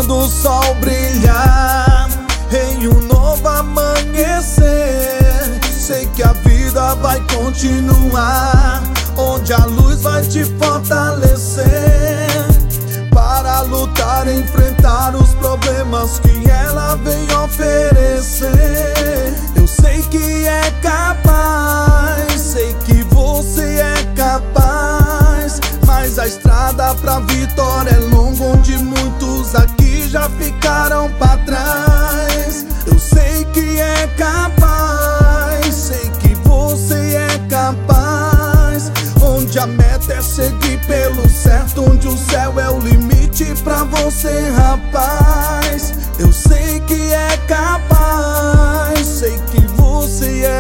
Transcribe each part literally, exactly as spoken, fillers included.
Quando o sol brilhar em um novo amanhecer, sei que a vida vai continuar, onde a luz vai te fortalecer para lutar, enfrentar os problemas que ela vem oferecer. Eu sei que é capaz, sei que você é capaz, mas a estrada pra vitória é longa, onde muitos aqui já ficaram pra trás. Eu sei que é capaz, sei que você é capaz, onde a meta é seguir pelo certo, onde o céu é o limite pra você, rapaz. Eu sei que é capaz, sei que você é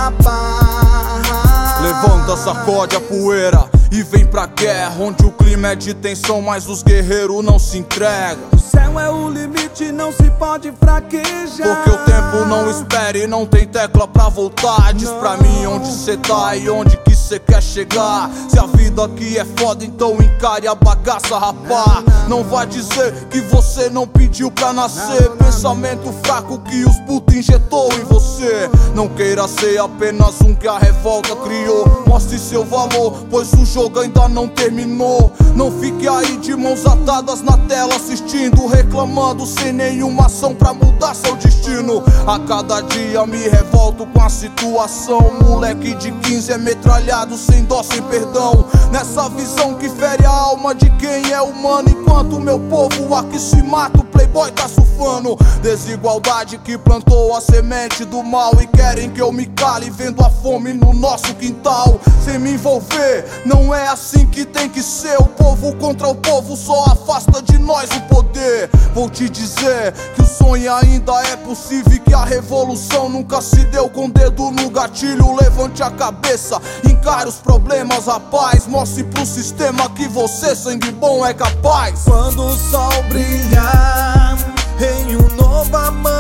capaz. Levanta, sacode a poeira e vem pra guerra, onde o clima é de tensão, mas os guerreiros não se entregam. O céu é o limite, não se pode fraquejar, porque o tempo não espera e não tem tecla pra voltar. Diz pra mim onde cê tá e onde que cê quer chegar. Se a vida aqui é foda, então encare a bagaça, rapá. Não vai dizer que você não pediu pra nascer. Pensamento fraco que os putos injetou em você. Não queira ser apenas um que a revolta criou. Mostre seu valor, pois o jogo ainda não terminou. Não fique aí de mãos atadas na tela assistindo, reclamando sem nenhuma ação pra mudar seu destino. A cada dia me revolto com a situação. Moleque de quinze é metralhado sem dó, sem perdão, nessa visão que fere a alma de quem é humano. Enquanto meu povo aqui se mata, o playboy tá surfando. Desigualdade que plantou a semente do mal, e querem que eu me cale vendo a fome no nosso quintal. Sem me envolver, não é assim que tem que ser. O povo contra o povo só afasta de nós o poder. Vou te dizer que o sonho ainda é possível e que a revolução nunca se deu com o dedo no gatilho. Levante a cabeça, encare os problemas, rapaz. Mostre pro sistema que você, sangue bom, é capaz. Quando o sol brilhar em um novo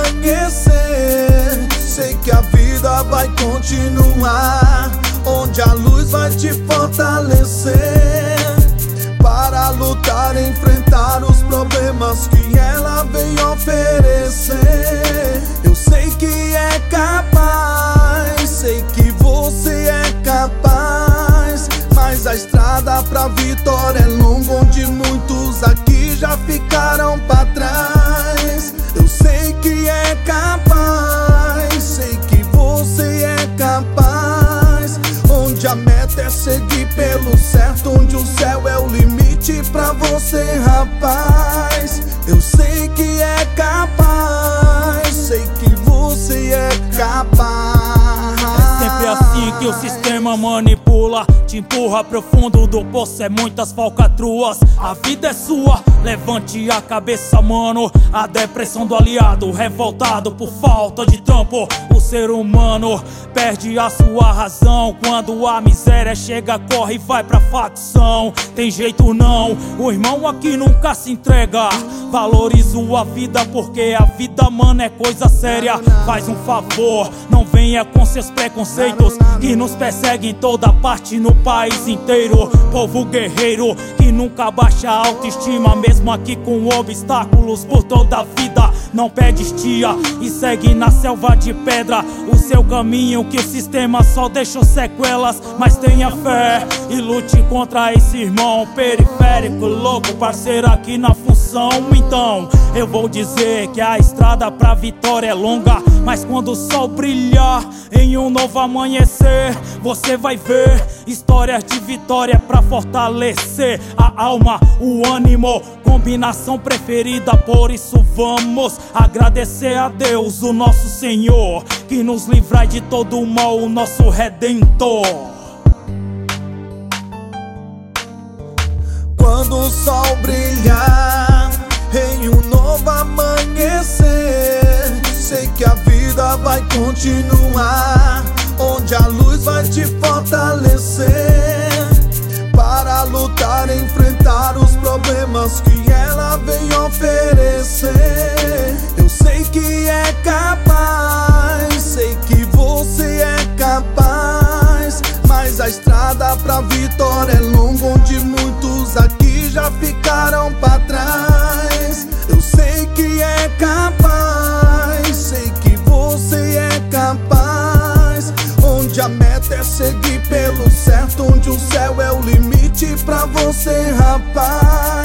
amanhecer, sei que a vida vai continuar, onde a luz vai te fortalecer para lutar, enfrentar os problemas que ela vem oferecer. Eu sei que é capaz, sei que você é capaz, mas a estrada pra vitória é longa, onde muitos aqui já ficaram pra trás. Eu sei que é capaz, sei que você é capaz, onde a meta é seguir pelo certo, onde o céu é o limite pra você, rapaz. Eu sei que é capaz, sei que você é capaz. É sempre assim que o sistema manipula, te empurra pro fundo do poço, é muitas falcatruas. A vida é sua, levante a cabeça, mano. A depressão do aliado, revoltado por falta de trampo. O ser humano perde a sua razão quando a miséria chega, corre e vai pra facção. Tem jeito não, o irmão aqui nunca se entrega. Valorizo a vida porque a vida, mano, é coisa séria. Faz um favor, não venha com seus preconceitos que nos perseguem em toda parte no país inteiro. Povo guerreiro que nunca baixa a autoestima, mesmo aqui com obstáculos por toda a vida. Não pede estia e segue na selva de pedra o seu caminho, que o sistema só deixou sequelas. Mas tenha fé e lute contra esse irmão periférico, louco, parceiro aqui na função. Então eu vou dizer que a estrada pra vitória é longa, mas quando o sol brilhar em um novo amanhecer, você vai ver histórias de vitória pra fortalecer a alma, o ânimo, combinação preferida. Por isso vamos agradecer a Deus, o nosso Senhor, que nos livrai de todo o mal, o nosso Redentor. Quando o sol brilhar em um novo amanhecer, sei que a vida vai continuar, onde a luz vai te fortalecer para lutar, enfrentar os problemas que ela vem oferecer. Eu sei que é capaz, sei que você é capaz, mas a estrada pra vitória é longa, onde muitos aqui já ficaram pra trás. Eu sei certo onde o céu é o limite pra você, rapaz.